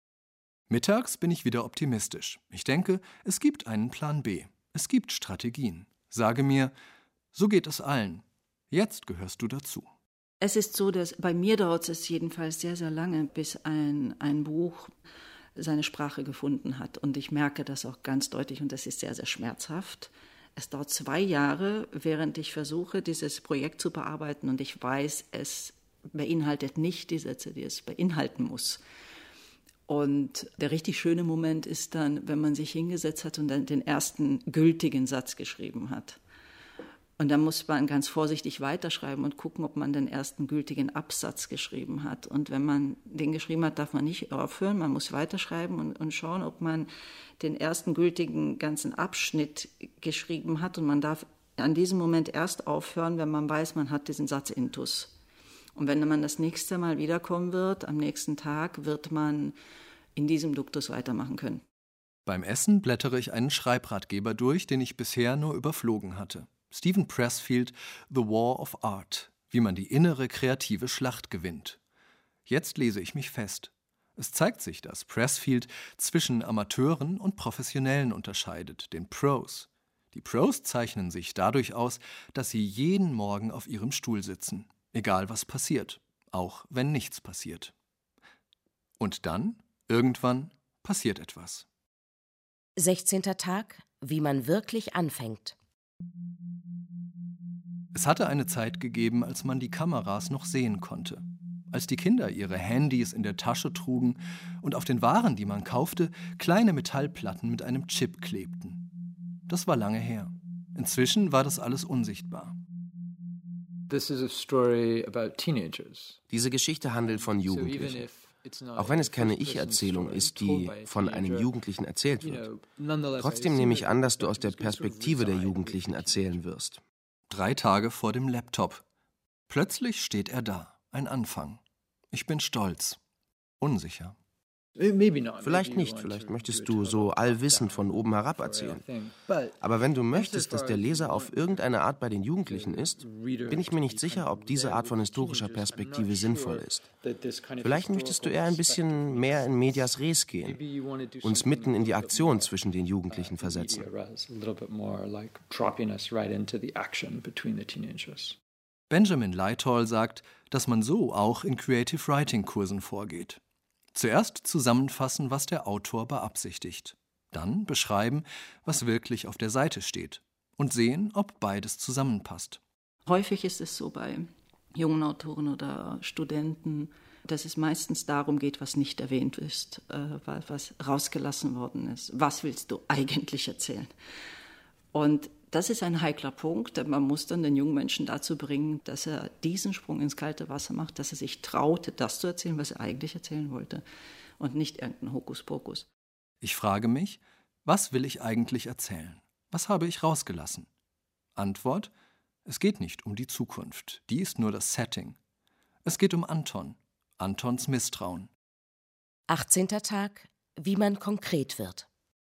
Mittags bin ich wieder optimistisch. Ich denke, es gibt einen Plan B. Es gibt Strategien. Sage mir, so geht es allen. Jetzt gehörst du dazu. Es ist so, dass bei mir dauert es jedenfalls sehr, sehr lange, bis ein Buch seine Sprache gefunden hat. Und ich merke das auch ganz deutlich und das ist sehr, sehr schmerzhaft. Es dauert 2 Jahre, während ich versuche, dieses Projekt zu bearbeiten und ich weiß, es beinhaltet nicht die Sätze, die es beinhalten muss. Und der richtig schöne Moment ist dann, wenn man sich hingesetzt hat und dann den ersten gültigen Satz geschrieben hat. Und dann muss man ganz vorsichtig weiterschreiben und gucken, ob man den ersten gültigen Absatz geschrieben hat. Und wenn man den geschrieben hat, darf man nicht aufhören, man muss weiterschreiben und schauen, ob man den ersten gültigen ganzen Abschnitt geschrieben hat. Und man darf an diesem Moment erst aufhören, wenn man weiß, man hat diesen Satz intus. Und wenn man das nächste Mal wiederkommen wird, am nächsten Tag, wird man in diesem Duktus weitermachen können. Beim Essen blättere ich einen Schreibratgeber durch, den ich bisher nur überflogen hatte. Stephen Pressfield, The War of Art, wie man die innere kreative Schlacht gewinnt. Jetzt lese ich mich fest. Es zeigt sich, dass Pressfield zwischen Amateuren und Professionellen unterscheidet, den Pros. Die Pros zeichnen sich dadurch aus, dass sie jeden Morgen auf ihrem Stuhl sitzen, egal was passiert, auch wenn nichts passiert. Und dann, irgendwann, passiert etwas. 16. Tag, wie man wirklich anfängt. Es hatte eine Zeit gegeben, als man die Kameras noch sehen konnte. Als die Kinder ihre Handys in der Tasche trugen und auf den Waren, die man kaufte, kleine Metallplatten mit einem Chip klebten. Das war lange her. Inzwischen war das alles unsichtbar. This is a story about teenagers. Diese Geschichte handelt von Jugendlichen. Auch wenn es keine Ich-Erzählung ist, die von einem Jugendlichen erzählt wird. Trotzdem nehme ich an, dass du aus der Perspektive der Jugendlichen erzählen wirst. 3 Tage vor dem Laptop. Plötzlich steht er da, ein Anfang. Ich bin stolz, unsicher. Vielleicht nicht, vielleicht möchtest du so allwissend von oben herab erzählen. Aber wenn du möchtest, dass der Leser auf irgendeine Art bei den Jugendlichen ist, bin ich mir nicht sicher, ob diese Art von historischer Perspektive sinnvoll ist. Vielleicht möchtest du eher ein bisschen mehr in medias res gehen, uns mitten in die Aktion zwischen den Jugendlichen versetzen. Benjamin Lighthall sagt, dass man so auch in Creative Writing Kursen vorgeht. Zuerst zusammenfassen, was der Autor beabsichtigt. Dann beschreiben, was wirklich auf der Seite steht. Und sehen, ob beides zusammenpasst. Häufig ist es so bei jungen Autoren oder Studenten, dass es meistens darum geht, was nicht erwähnt ist, was rausgelassen worden ist. Was willst du eigentlich erzählen? Und das ist ein heikler Punkt. Man muss dann den jungen Menschen dazu bringen, dass er diesen Sprung ins kalte Wasser macht, dass er sich traut, das zu erzählen, was er eigentlich erzählen wollte und nicht irgendein Hokuspokus. Ich frage mich, was will ich eigentlich erzählen? Was habe ich rausgelassen? Antwort: Es geht nicht um die Zukunft. Die ist nur das Setting. Es geht um Anton. Antons Misstrauen. 18. Tag. Wie man konkret wird.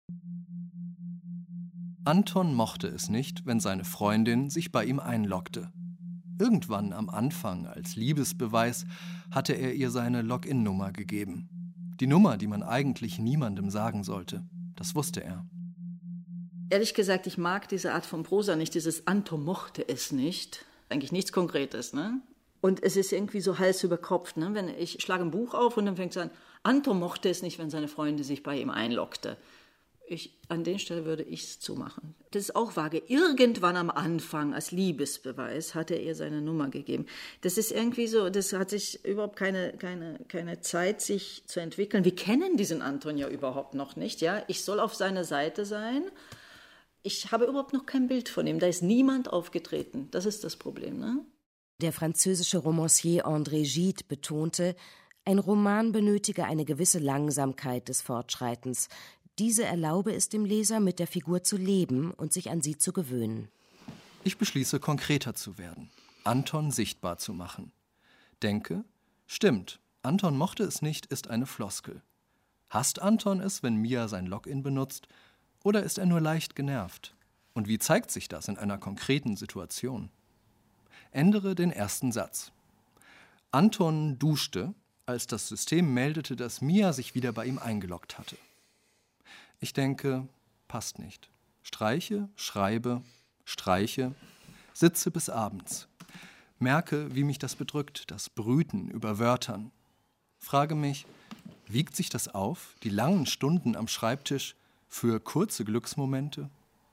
Anton mochte es nicht, wenn seine Freundin sich bei ihm einloggte. Irgendwann am Anfang, als Liebesbeweis, hatte er ihr seine Login-Nummer gegeben. Die Nummer, die man eigentlich niemandem sagen sollte. Das wusste er. Ehrlich gesagt, ich mag diese Art von Prosa nicht, dieses Anton mochte es nicht. Eigentlich nichts Konkretes, ne? Und es ist irgendwie so Hals über Kopf, ne? Wenn ich schlage ein Buch auf und dann fängt es an, Anton mochte es nicht, wenn seine Freundin sich bei ihm einloggte. An der Stelle würde ich es zumachen. Das ist auch vage. Irgendwann am Anfang, als Liebesbeweis, hat er ihr seine Nummer gegeben. Das ist irgendwie so, das hat sich überhaupt keine Zeit, sich zu entwickeln. Wir kennen diesen Anton ja überhaupt noch nicht. Ja? Ich soll auf seiner Seite sein. Ich habe überhaupt noch kein Bild von ihm. Da ist niemand aufgetreten. Das ist das Problem, ne? Der französische Romancier André Gide betonte, ein Roman benötige eine gewisse Langsamkeit des Fortschreitens. Diese erlaube es dem Leser, mit der Figur zu leben und sich an sie zu gewöhnen. Ich beschließe, konkreter zu werden, Anton sichtbar zu machen. Denke, stimmt, Anton mochte es nicht, ist eine Floskel. Hasst Anton es, wenn Mia sein Login benutzt, oder ist er nur leicht genervt? Und wie zeigt sich das in einer konkreten Situation? Ändere den ersten Satz. Anton duschte, als das System meldete, dass Mia sich wieder bei ihm eingeloggt hatte. Ich denke, passt nicht. Streiche, schreibe, streiche, sitze bis abends. Merke, wie mich das bedrückt, das Brüten über Wörtern. Frage mich, wiegt sich das auf, die langen Stunden am Schreibtisch, für kurze Glücksmomente?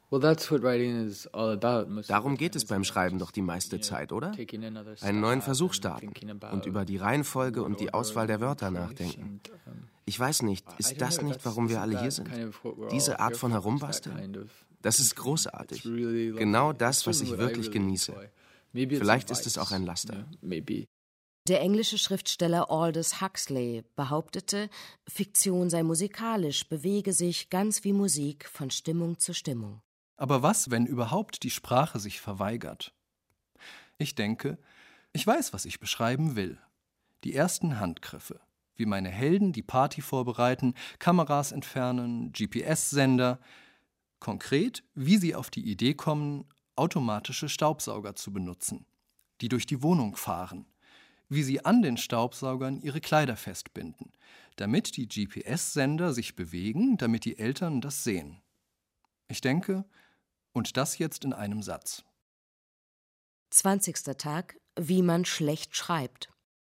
Darum geht es beim Schreiben doch die meiste Zeit, oder? Einen neuen Versuch starten und über die Reihenfolge und die Auswahl der Wörter nachdenken. Ich weiß nicht, ist das nicht, warum wir alle hier sind? Diese Art von Herumbasteln? Das ist großartig. Genau das, was ich wirklich genieße. Vielleicht ist es auch ein Laster. Der englische Schriftsteller Aldous Huxley behauptete, Fiktion sei musikalisch, bewege sich ganz wie Musik von Stimmung zu Stimmung. Aber was, wenn überhaupt die Sprache sich verweigert? Ich denke, ich weiß, was ich beschreiben will. Die ersten Handgriffe, wie meine Helden die Party vorbereiten, Kameras entfernen, GPS-Sender. Konkret, wie sie auf die Idee kommen, automatische Staubsauger zu benutzen, die durch die Wohnung fahren. Wie sie an den Staubsaugern ihre Kleider festbinden, damit die GPS-Sender sich bewegen, damit die Eltern das sehen. Ich denke, und das jetzt in einem Satz. 20. Tag. Wie man schlecht schreibt.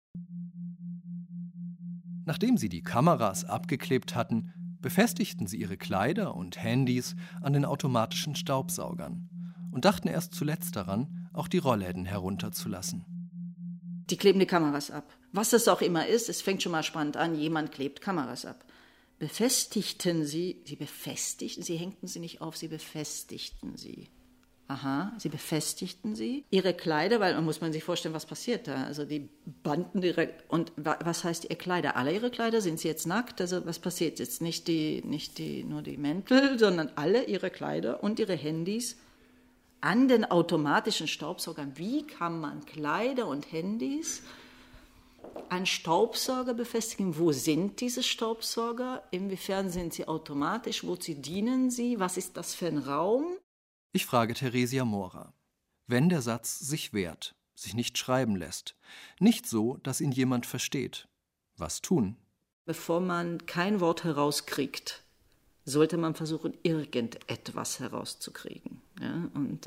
Nachdem sie die Kameras abgeklebt hatten, befestigten sie ihre Kleider und Handys an den automatischen Staubsaugern und dachten erst zuletzt daran, auch die Rollläden herunterzulassen. Die kleben die Kameras ab. Was das auch immer ist, es fängt schon mal spannend an, jemand klebt Kameras ab. Befestigten sie hängten sie nicht auf, sie befestigten sie. Aha, sie befestigten sie. Ihre Kleider, weil man muss sich vorstellen, was passiert da. Also die banden direkt. Und was heißt ihr Kleider? Alle ihre Kleider? Sind sie jetzt nackt? Also was passiert jetzt? Nicht nur die Mäntel, sondern alle ihre Kleider und ihre Handys an den automatischen Staubsaugern. Wie kann man Kleider und Handys einen Staubsauger befestigen. Wo sind diese Staubsauger? Inwiefern sind sie automatisch? Wozu dienen sie? Was ist das für ein Raum? Ich frage Theresia Mora. Wenn der Satz sich wehrt, sich nicht schreiben lässt, nicht so, dass ihn jemand versteht, was tun? Bevor man kein Wort herauskriegt, sollte man versuchen, irgendetwas herauszukriegen. Ja? Und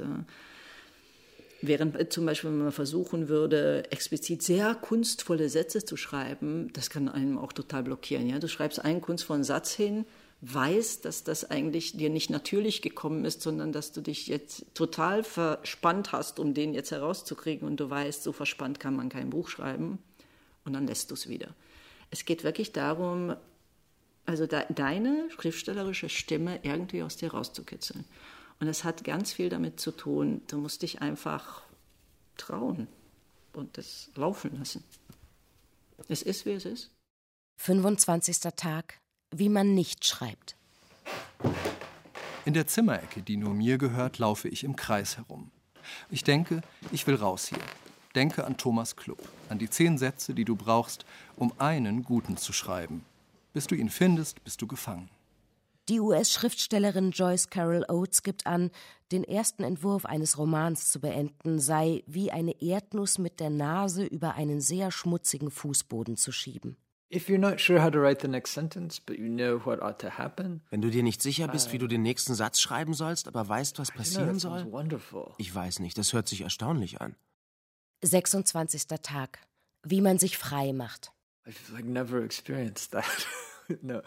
während zum Beispiel, wenn man versuchen würde, explizit sehr kunstvolle Sätze zu schreiben, das kann einem auch total blockieren. Ja? Du schreibst einen kunstvollen Satz hin, weißt, dass das eigentlich dir nicht natürlich gekommen ist, sondern dass du dich jetzt total verspannt hast, um den jetzt herauszukriegen, und du weißt, so verspannt kann man kein Buch schreiben, und dann lässt du es wieder. Es geht wirklich darum, also deine schriftstellerische Stimme irgendwie aus dir rauszukitzeln. Und es hat ganz viel damit zu tun, du musst dich einfach trauen und das laufen lassen. Es ist, wie es ist. 25. Tag, wie man nicht schreibt. In der Zimmerecke, die nur mir gehört, laufe ich im Kreis herum. Ich denke, ich will raus hier. Denke an Thomas Klupp, an die 10 Sätze, die du brauchst, um einen guten zu schreiben. Bis du ihn findest, bist du gefangen. Die US-Schriftstellerin Joyce Carol Oates gibt an, den ersten Entwurf eines Romans zu beenden, sei wie eine Erdnuss mit der Nase über einen sehr schmutzigen Fußboden zu schieben. If you're not sure how to write the next sentence, but you know what ought to happen. Wenn du dir nicht sicher bist, wie du den nächsten Satz schreiben sollst, aber weißt, was passieren soll? Ich weiß nicht, das hört sich erstaunlich an. 26. Tag, wie man sich frei macht. I've never experienced that. No,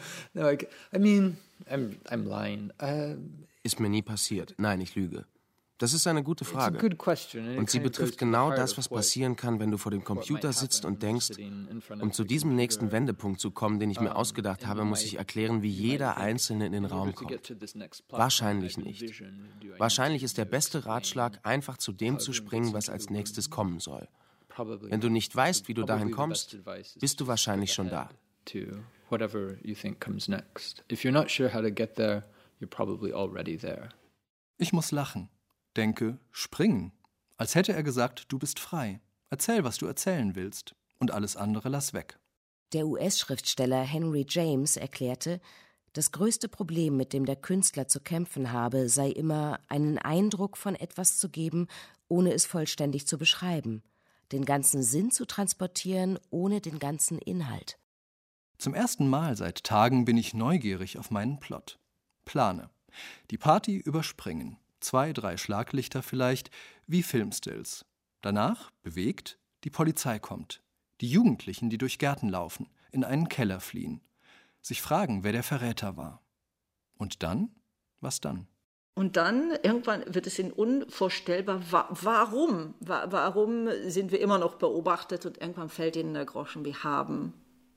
I mean, I'm lying. Ist mir nie passiert. Nein, ich lüge. Das ist eine gute Frage. It's a good question, und sie betrifft genau das, was passieren kann, wenn du vor dem Computer sitzt und denkst, um zu diesem nächsten Wendepunkt zu kommen, den ich mir ausgedacht habe, muss ich erklären, wie jeder Einzelne in den Raum kommt. Wahrscheinlich nicht. Wahrscheinlich ist der beste Ratschlag, einfach zu dem zu springen, was als nächstes kommen soll. Wenn du nicht weißt, wie du dahin kommst, bist du wahrscheinlich schon da. Whatever you think comes next. If you're not sure how to get there, you're probably already there. Ich muss lachen. Denke, springen. Als hätte er gesagt, du bist frei. Erzähl, was du erzählen willst. Und alles andere lass weg. Der US-Schriftsteller Henry James erklärte, das größte Problem, mit dem der Künstler zu kämpfen habe, sei immer, einen Eindruck von etwas zu geben, ohne es vollständig zu beschreiben. Den ganzen Sinn zu transportieren, ohne den ganzen Inhalt. Zum ersten Mal seit Tagen bin ich neugierig auf meinen Plot. Plane. Die Party überspringen. 2, 3 Schlaglichter vielleicht, wie Filmstills. Danach, bewegt, die Polizei kommt. Die Jugendlichen, die durch Gärten laufen, in einen Keller fliehen. Sich fragen, wer der Verräter war. Und dann? Was dann? Und dann, irgendwann wird es ihnen unvorstellbar, warum? Warum sind wir immer noch beobachtet? Und irgendwann fällt ihnen der Groschen, wir haben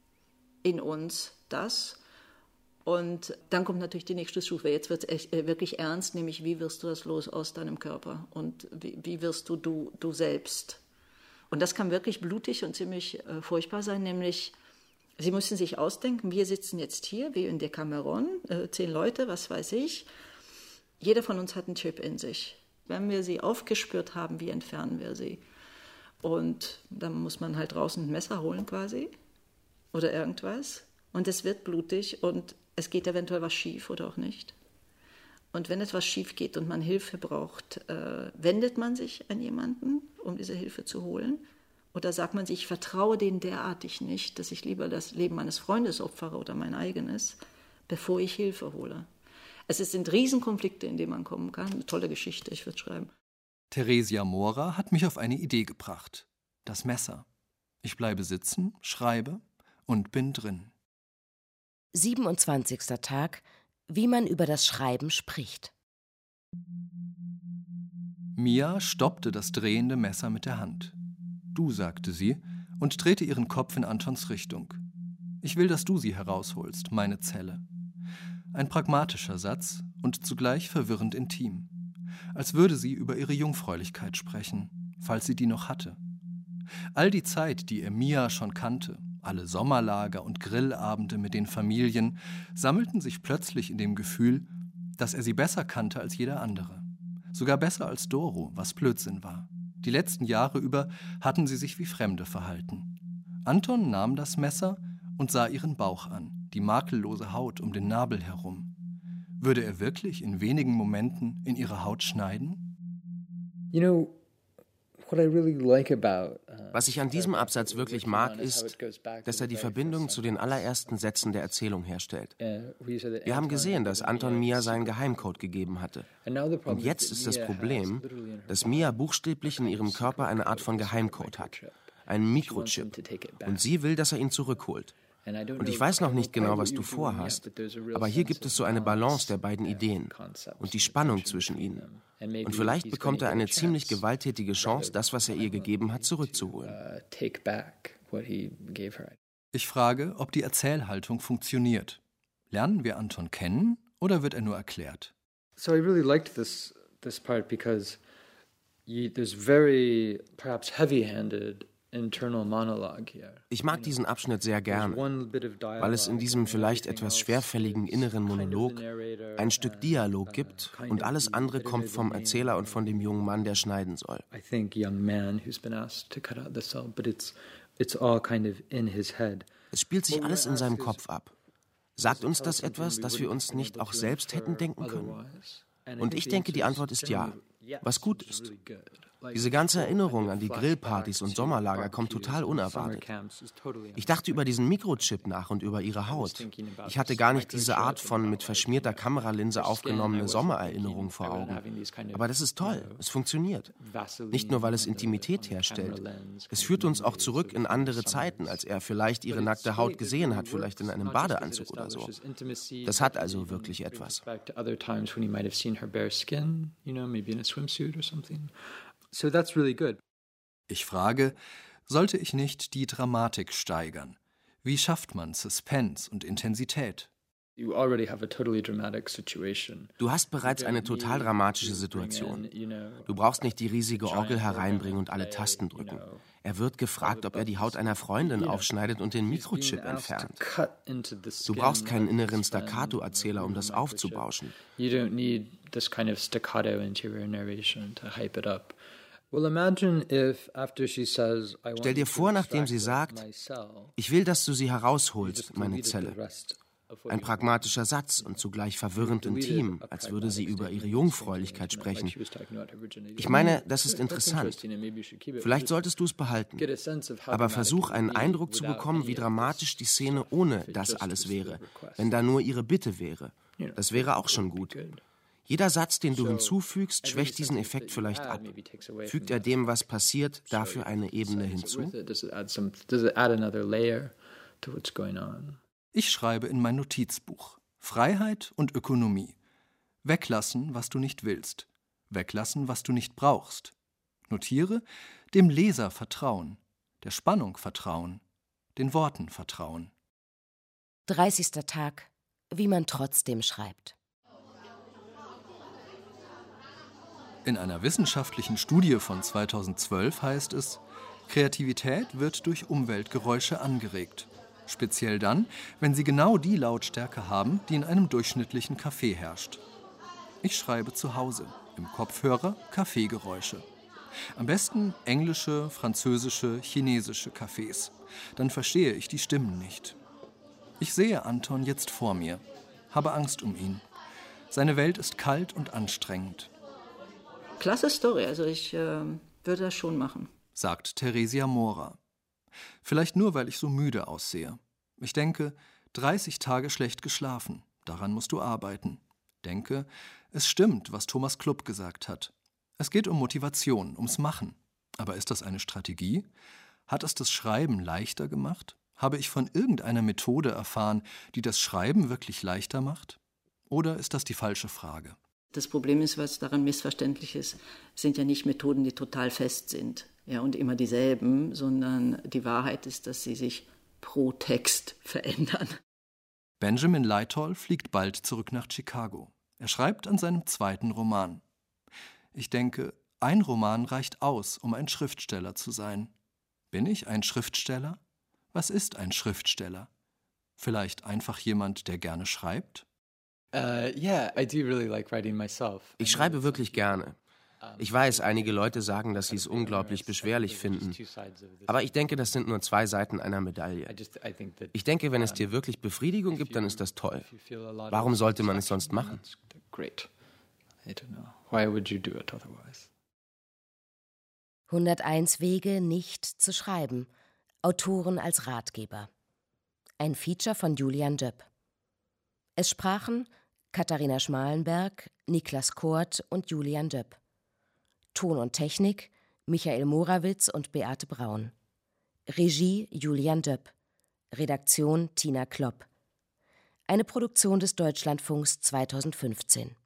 in uns das. Und dann kommt natürlich die nächste Stufe. Jetzt wird es wirklich ernst, nämlich wie wirst du das los aus deinem Körper? Und wie wirst du selbst? Und das kann wirklich blutig und ziemlich furchtbar sein, nämlich Sie müssen sich ausdenken, wir sitzen jetzt hier, wie in Decameron, 10 Leute, was weiß ich. Jeder von uns hat einen Chip in sich. Wenn wir sie aufgespürt haben, wie entfernen wir sie? Und dann muss man halt draußen ein Messer holen quasi oder irgendwas. Und es wird blutig und es geht eventuell was schief oder auch nicht. Und wenn etwas schief geht und man Hilfe braucht, wendet man sich an jemanden, um diese Hilfe zu holen? Oder sagt man sich, ich vertraue denen derartig nicht, dass ich lieber das Leben meines Freundes opfere oder mein eigenes, bevor ich Hilfe hole? Es sind Riesenkonflikte, in die man kommen kann. Eine tolle Geschichte, ich würde schreiben. Theresia Mora hat mich auf eine Idee gebracht. Das Messer. Ich bleibe sitzen, schreibe und bin drin. 27. Tag, wie man über das Schreiben spricht. Mia stoppte das drehende Messer mit der Hand. Du, sagte sie und drehte ihren Kopf in Antons Richtung. Ich will, dass du sie herausholst, meine Zelle. Ein pragmatischer Satz und zugleich verwirrend intim. Als würde sie über ihre Jungfräulichkeit sprechen, falls sie die noch hatte. All die Zeit, die er Mia schon kannte, alle Sommerlager und Grillabende mit den Familien, sammelten sich plötzlich in dem Gefühl, dass er sie besser kannte als jeder andere. Sogar besser als Doro, was Blödsinn war. Die letzten Jahre über hatten sie sich wie Fremde verhalten. Anton nahm das Messer und sah ihren Bauch an, die makellose Haut um den Nabel herum. Würde er wirklich in wenigen Momenten in ihre Haut schneiden? Was ich an diesem Absatz wirklich mag, ist, dass er die Verbindung zu den allerersten Sätzen der Erzählung herstellt. Wir haben gesehen, dass Anton Mia seinen Geheimcode gegeben hatte. Und jetzt ist das Problem, dass Mia buchstäblich in ihrem Körper eine Art von Geheimcode hat. Einen Mikrochip. Und sie will, dass er ihn zurückholt. Und ich weiß noch nicht genau, was du vorhast, aber hier gibt es so eine Balance der beiden Ideen und die Spannung zwischen ihnen. Und vielleicht bekommt er eine ziemlich gewalttätige Chance, das, was er ihr gegeben hat, zurückzuholen. Ich frage, ob die Erzählhaltung funktioniert. Lernen wir Anton kennen oder wird er nur erklärt? So I really liked this part because there's very perhaps heavy-handed internal monologue here. Ich mag diesen Abschnitt sehr gern, weil es in diesem vielleicht etwas schwerfälligen inneren Monolog ein Stück Dialog gibt und alles andere kommt vom Erzähler und von dem jungen Mann, der schneiden soll. I think young man who's been asked to cut out the cell, but it's all kind of in his head. Es spielt sich alles in seinem Kopf ab. Sagt uns das etwas, das wir uns nicht auch selbst hätten denken können? Und ich denke, die Antwort ist ja, was gut ist. Diese ganze Erinnerung an die Grillpartys und Sommerlager kommt total unerwartet. Ich dachte über diesen Mikrochip nach und über ihre Haut. Ich hatte gar nicht diese Art von mit verschmierter Kameralinse aufgenommene Sommererinnerung vor Augen. Aber das ist toll, es funktioniert. Nicht nur, weil es Intimität herstellt. Es führt uns auch zurück in andere Zeiten, als er vielleicht ihre nackte Haut gesehen hat, vielleicht in einem Badeanzug oder so. Das hat also wirklich etwas. So that's really good. Ich frage, sollte ich nicht die Dramatik steigern? Wie schafft man Suspense und Intensität? You already have a totally dramatic situation. Du hast bereits eine total dramatische Situation. Du brauchst nicht die riesige Orgel hereinbringen und alle Tasten drücken. Er wird gefragt, ob er die Haut einer Freundin aufschneidet und den Mikrochip entfernt. Du brauchst keinen inneren Staccato-Erzähler, um das aufzubauschen. You don't need this kind of staccato interior narration to hype it up. Stell dir vor, nachdem sie sagt, ich will, dass du sie herausholst, meine Zelle. Ein pragmatischer Satz und zugleich verwirrend intim, als würde sie über ihre Jungfräulichkeit sprechen. Ich meine, das ist interessant. Vielleicht solltest du es behalten. Aber versuch, einen Eindruck zu bekommen, wie dramatisch die Szene ohne das alles wäre, wenn da nur ihre Bitte wäre. Das wäre auch schon gut. Jeder Satz, den du hinzufügst, schwächt diesen Effekt vielleicht ab. Fügt er dem, was passiert, dafür eine Ebene hinzu? Ich schreibe in mein Notizbuch: Freiheit und Ökonomie. Weglassen, was du nicht willst. Weglassen, was du nicht brauchst. Notiere: dem Leser vertrauen, der Spannung vertrauen, den Worten vertrauen. 30. Tag. Wie man trotzdem schreibt. In einer wissenschaftlichen Studie von 2012 heißt es, Kreativität wird durch Umweltgeräusche angeregt. Speziell dann, wenn sie genau die Lautstärke haben, die in einem durchschnittlichen Café herrscht. Ich schreibe zu Hause, im Kopfhörer Kaffeegeräusche. Am besten englische, französische, chinesische Cafés. Dann verstehe ich die Stimmen nicht. Ich sehe Anton jetzt vor mir, habe Angst um ihn. Seine Welt ist kalt und anstrengend. Klasse Story, also ich würde das schon machen. Sagt Theresia Mora. Vielleicht nur, weil ich so müde aussehe. Ich denke, 30 Tage schlecht geschlafen, daran musst du arbeiten. Denke, es stimmt, was Thomas Klupp gesagt hat. Es geht um Motivation, ums Machen. Aber ist das eine Strategie? Hat es das Schreiben leichter gemacht? Habe ich von irgendeiner Methode erfahren, die das Schreiben wirklich leichter macht? Oder ist das die falsche Frage? Das Problem ist, was daran missverständlich ist, sind ja nicht Methoden, die total fest sind, ja, und immer dieselben, sondern die Wahrheit ist, dass sie sich pro Text verändern. Benjamin Leitol fliegt bald zurück nach Chicago. Er schreibt an seinem 2. Roman. Ich denke, ein Roman reicht aus, um ein Schriftsteller zu sein. Bin ich ein Schriftsteller? Was ist ein Schriftsteller? Vielleicht einfach jemand, der gerne schreibt? Ich schreibe wirklich gerne. Ich weiß, einige Leute sagen, dass sie es unglaublich beschwerlich finden. Aber ich denke, das sind nur 2 Seiten einer Medaille. Ich denke, wenn es dir wirklich Befriedigung gibt, dann ist das toll. Warum sollte man es sonst machen? 101 Wege, nicht zu schreiben. Autoren als Ratgeber. Ein Feature von Julian Döpp. Es sprachen Katharina Schmalenberg, Niklas Kort und Julian Döpp. Ton und Technik Michael Morawitz und Beate Braun. Regie Julian Döpp. Redaktion Tina Klopp. Eine Produktion des Deutschlandfunks 2015.